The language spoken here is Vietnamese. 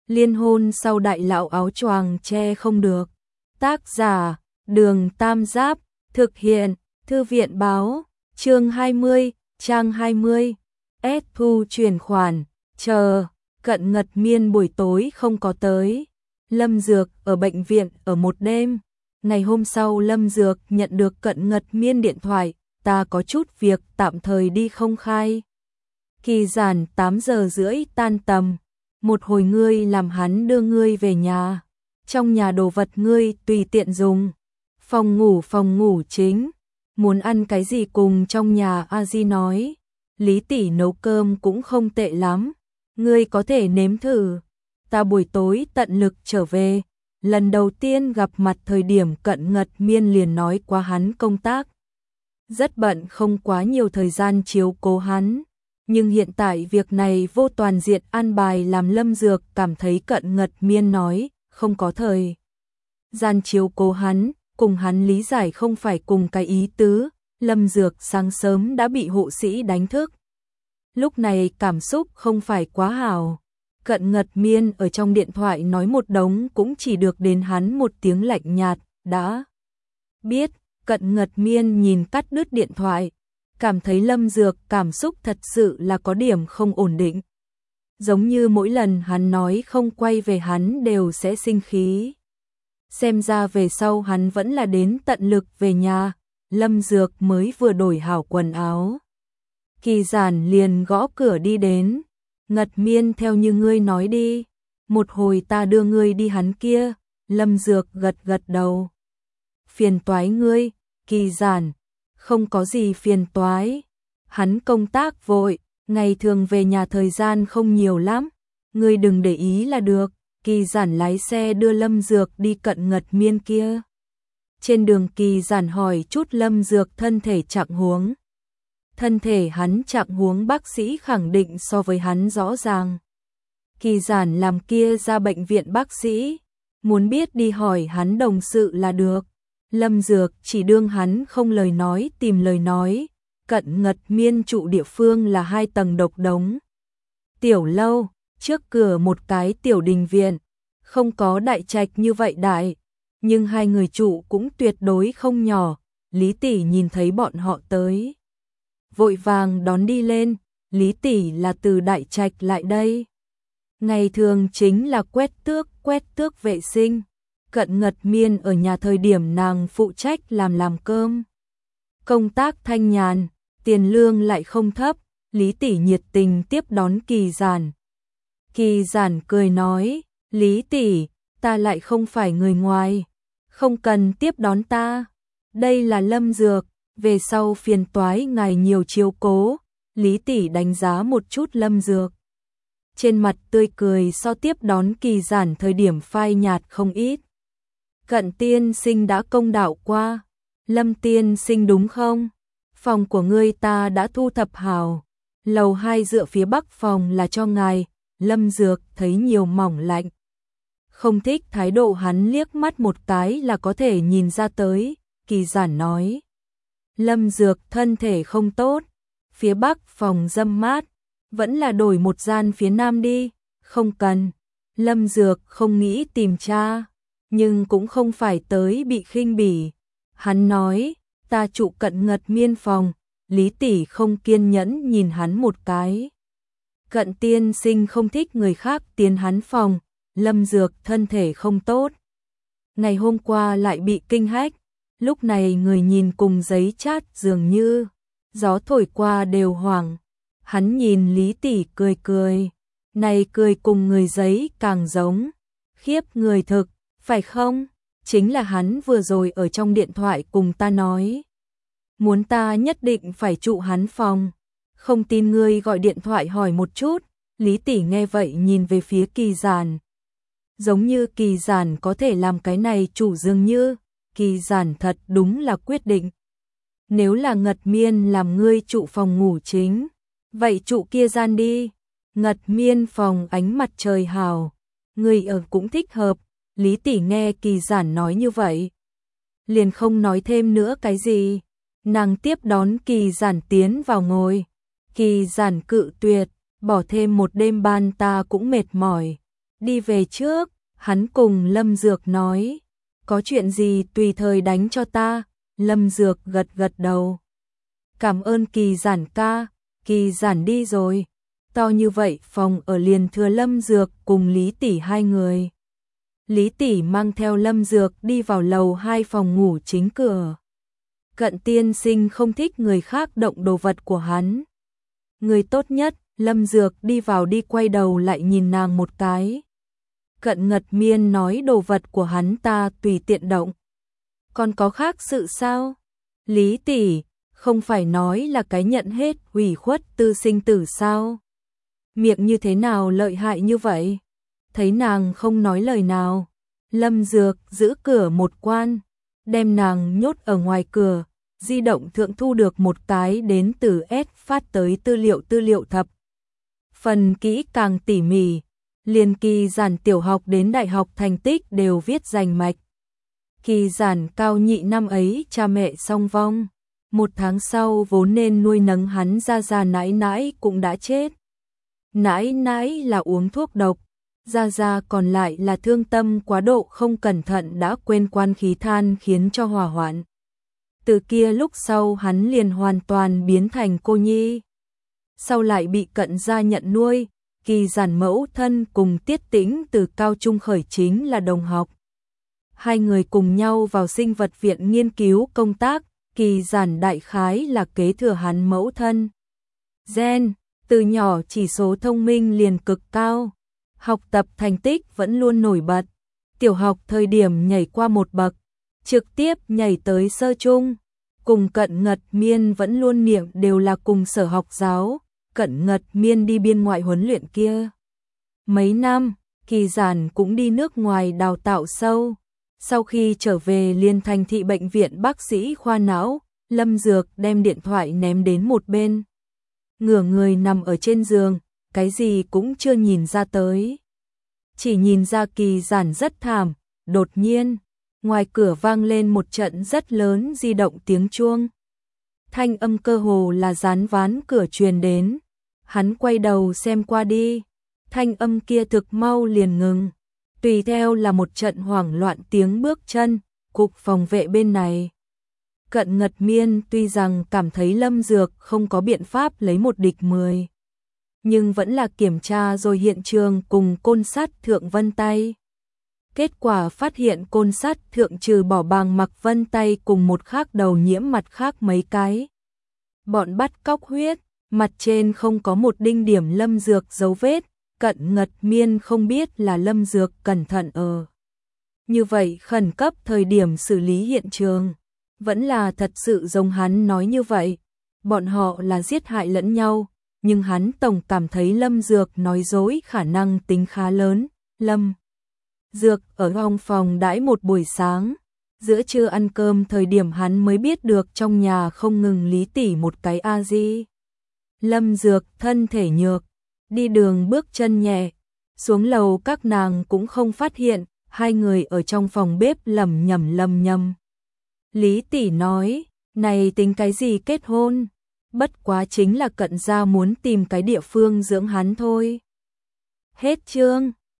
Liên hôn sau đại lão áo choàng che không được. Tác giả, Đường Tam Giáp, thực hiện, Thư viện báo, chương 20, trang 20. Thu chuyển khoản, chờ, Cận Ngật Miên buổi tối không có tới. Lâm Dược ở bệnh viện ở một đêm. Ngày hôm sau Lâm Dược nhận được Cận Ngật Miên điện thoại, ta có chút việc tạm thời đi không khai. Kỳ giản 8 giờ rưỡi tan tầm, một hồi ngươi làm hắn đưa ngươi về nhà. Trong nhà đồ vật ngươi tùy tiện dùng. Phòng ngủ chính. Muốn ăn cái gì cùng trong nhà A Di nói. Lý tỷ nấu cơm cũng không tệ lắm. Ngươi có thể nếm thử. Ta buổi tối tận lực trở về. Lần đầu tiên gặp mặt thời điểm Cận Ngật Miên liền nói qua hắn công tác. Rất bận không quá nhiều thời gian chiếu cố hắn. Nhưng hiện tại việc này vô toàn diện an bài làm Lâm Dược cảm thấy Cận Ngật Miên nói không có thời gian chiếu cố hắn, cùng hắn lý giải không phải cùng cái ý tứ. Lâm Dược sáng sớm đã bị hộ sĩ đánh thức. Lúc này cảm xúc không phải quá hảo. Cận Ngật Miên ở trong điện thoại nói một đống cũng chỉ được đến hắn một tiếng lạnh nhạt, đã biết. Cận Ngật Miên nhìn cắt đứt điện thoại, cảm thấy Lâm Dược cảm xúc thật sự là có điểm không ổn định. Giống như mỗi lần hắn nói không quay về hắn đều sẽ sinh khí. Xem ra về sau hắn vẫn là đến tận lực về nhà. Lâm Dược mới vừa đổi hảo quần áo. Kỳ giản liền gõ cửa đi đến. Ngật Miên theo như ngươi nói đi. Một hồi ta đưa ngươi đi hắn kia. Lâm Dược gật đầu. Phiền toái ngươi, Kỳ giản. Không có gì phiền toái. Hắn công tác vội, ngày thường về nhà thời gian không nhiều lắm. Ngươi đừng để ý là được. Kỳ giản lái xe đưa Lâm Dược đi Cận Ngật Miên kia. Trên đường Kỳ giản hỏi chút Lâm Dược thân thể trạng huống. Thân thể hắn trạng huống bác sĩ khẳng định so với hắn rõ ràng. Kỳ giản làm kia ra bệnh viện bác sĩ. Muốn biết đi hỏi hắn đồng sự là được. Lâm Dược chỉ đương hắn không lời nói tìm lời nói. Cận Ngật Miên trụ địa phương là 2 tầng độc đống. Tiểu lâu, trước cửa một cái tiểu đình viện. Không có đại trạch như vậy đại. Nhưng 2 người trụ cũng tuyệt đối không nhỏ. Lý tỷ nhìn thấy bọn họ tới, vội vàng đón đi lên. Lý tỷ là từ đại trạch lại đây. Ngày thường chính là quét tước vệ sinh. Cận Ngật Miên ở nhà thời điểm nàng phụ trách làm cơm. Công tác thanh nhàn, tiền lương lại không thấp. Lý tỷ nhiệt tình tiếp đón Kỳ giản. Kỳ giản cười nói, Lý tỷ, ta lại không phải người ngoài. Không cần tiếp đón ta. Đây là Lâm Dược, về sau phiền toái ngài nhiều chiếu cố. Lý tỷ đánh giá một chút Lâm Dược. Trên mặt tươi cười so tiếp đón Kỳ giản thời điểm phai nhạt không ít. Cận tiên sinh đã công đạo qua. Lâm tiên sinh đúng không? Phòng của ngươi ta đã thu thập hảo. Lầu 2 dựa phía bắc phòng là cho ngài. Lâm Dược thấy nhiều mỏng lạnh. Không thích thái độ hắn liếc mắt một cái là có thể nhìn ra tới. Kỳ giản nói. Lâm Dược thân thể không tốt. Phía bắc phòng râm mát. Vẫn là đổi một gian phía nam đi. Không cần. Lâm Dược không nghĩ tìm cha. Nhưng cũng không phải tới bị khinh bỉ. Hắn nói, ta trụ Cận Ngật Miên phòng. Lý tỷ không kiên nhẫn nhìn hắn một cái. Cận tiên sinh không thích người khác tiến hắn phòng. Lâm Dược thân thể không tốt. Ngày hôm qua lại bị kinh hách. Lúc này người nhìn cùng giấy chát dường như gió thổi qua đều hoảng. Hắn nhìn Lý tỷ cười. Này cười cùng người giấy càng giống. Khiếp người thực, phải không? Chính là hắn vừa rồi ở trong điện thoại cùng ta nói. Muốn ta nhất định phải trụ hắn phòng. Không tin ngươi gọi điện thoại hỏi một chút. Lý tỷ nghe vậy nhìn về phía Kỳ giản. Giống như Kỳ giản có thể làm cái này chủ dường như. Kỳ giản thật đúng là quyết định. Nếu là Ngật Miên làm ngươi trụ phòng ngủ chính, vậy trụ kia gian đi. Ngật Miên phòng ánh mặt trời hào. Ngươi ở cũng thích hợp. Lý tỷ nghe Kỳ giản nói như vậy, liền không nói thêm nữa cái gì. Nàng tiếp đón Kỳ giản tiến vào ngồi. Kỳ giản cự tuyệt, bỏ thêm một đêm ban ta cũng mệt mỏi. Đi về trước, hắn cùng Lâm Dược nói. Có chuyện gì tùy thời đánh cho ta. Lâm Dược gật gật đầu. Cảm ơn Kỳ Giản ca. Kỳ Giản đi rồi. To như vậy phòng ở liền thừa Lâm Dược cùng Lý Tỷ hai người. Lý Tỷ mang theo Lâm Dược đi vào lầu 2 phòng ngủ chính cửa. Cận tiên sinh không thích người khác động đồ vật của hắn. Người tốt nhất, Lâm Dược đi vào đi quay đầu lại nhìn nàng một cái. Cận Ngật Miên nói đồ vật của hắn ta tùy tiện động. Còn có khác sự sao? Lý Tỷ, không phải nói là cái nhận hết hủy khuất tư sinh tử sao? Miệng như thế nào lợi hại như vậy? Thấy nàng không nói lời nào, Lâm Dược giữ cửa một quan, đem nàng nhốt ở ngoài cửa, di động thượng thu được một cái đến từ S phát tới tư liệu thập. Phần kỹ càng tỉ mỉ, liền Kỳ Giản tiểu học đến đại học thành tích đều viết rành mạch. Kỳ Giản cao nhị năm ấy cha mẹ song vong, 1 tháng sau vốn nên nuôi nấng hắn gia gia nãi nãi cũng đã chết. Nãi nãi là uống thuốc độc, gia gia còn lại là thương tâm quá độ không cẩn thận đã quên quan khí than khiến cho hỏa hoạn. Từ kia lúc sau hắn liền hoàn toàn biến thành cô nhi. Sau lại bị Cận gia nhận nuôi, Kỳ Giản mẫu thân cùng Tiết Tĩnh từ cao trung khởi chính là đồng học. Hai người cùng nhau vào sinh vật viện nghiên cứu công tác, Kỳ Giản đại khái là kế thừa hắn mẫu thân. Gen, từ nhỏ chỉ số thông minh liền cực cao, học tập thành tích vẫn luôn nổi bật. Tiểu học thời điểm nhảy qua một bậc, trực tiếp nhảy tới sơ trung. Cùng Cận Ngật Miên vẫn luôn niệm đều là cùng sở học giáo, Cận Ngật Miên đi biên ngoại huấn luyện kia. Mấy năm, Kỳ Giản cũng đi nước ngoài đào tạo sâu. Sau khi trở về liền thành thị bệnh viện bác sĩ khoa não, Lâm Dược đem điện thoại ném đến một bên. Ngửa người nằm ở trên giường, cái gì cũng chưa nhìn ra tới. Chỉ nhìn ra Kỳ Giản rất thảm, đột nhiên, ngoài cửa vang lên một trận rất lớn di động tiếng chuông. Thanh âm cơ hồ là dán ván cửa truyền đến. Hắn quay đầu xem qua đi, thanh âm kia thực mau liền ngừng. Tùy theo là một trận hoảng loạn tiếng bước chân, cục phòng vệ bên này. Cận Ngật Miên tuy rằng cảm thấy Lâm Dược không có biện pháp lấy một địch 10, nhưng vẫn là kiểm tra rồi hiện trường cùng côn sắt thượng vân tay. Kết quả phát hiện côn sắt thượng trừ bỏ bàng mặc vân tay cùng một khác đầu nhiễm mặt khác mấy cái. Bọn bắt cóc huyết, mặt trên không có một đinh điểm Lâm Dược dấu vết. Cận Ngật Miên không biết là Lâm Dược cẩn thận như vậy khẩn cấp thời điểm xử lý hiện trường. Vẫn là thật sự giống hắn nói như vậy. Bọn họ là giết hại lẫn nhau, nhưng hắn tổng cảm thấy Lâm Dược nói dối khả năng tính khá lớn. Lâm Dược ở trong phòng đãi một buổi sáng. Giữa trưa ăn cơm thời điểm hắn mới biết được trong nhà không ngừng Lý Tỷ một cái a-di. Lâm Dược thân thể nhược, đi đường bước chân nhẹ, xuống lầu các nàng cũng không phát hiện, hai người ở trong phòng bếp lẩm nhẩm. Lý Tỷ nói, này tính cái gì kết hôn, bất quá chính là Cận gia muốn tìm cái địa phương dưỡng hắn thôi. Hết chương.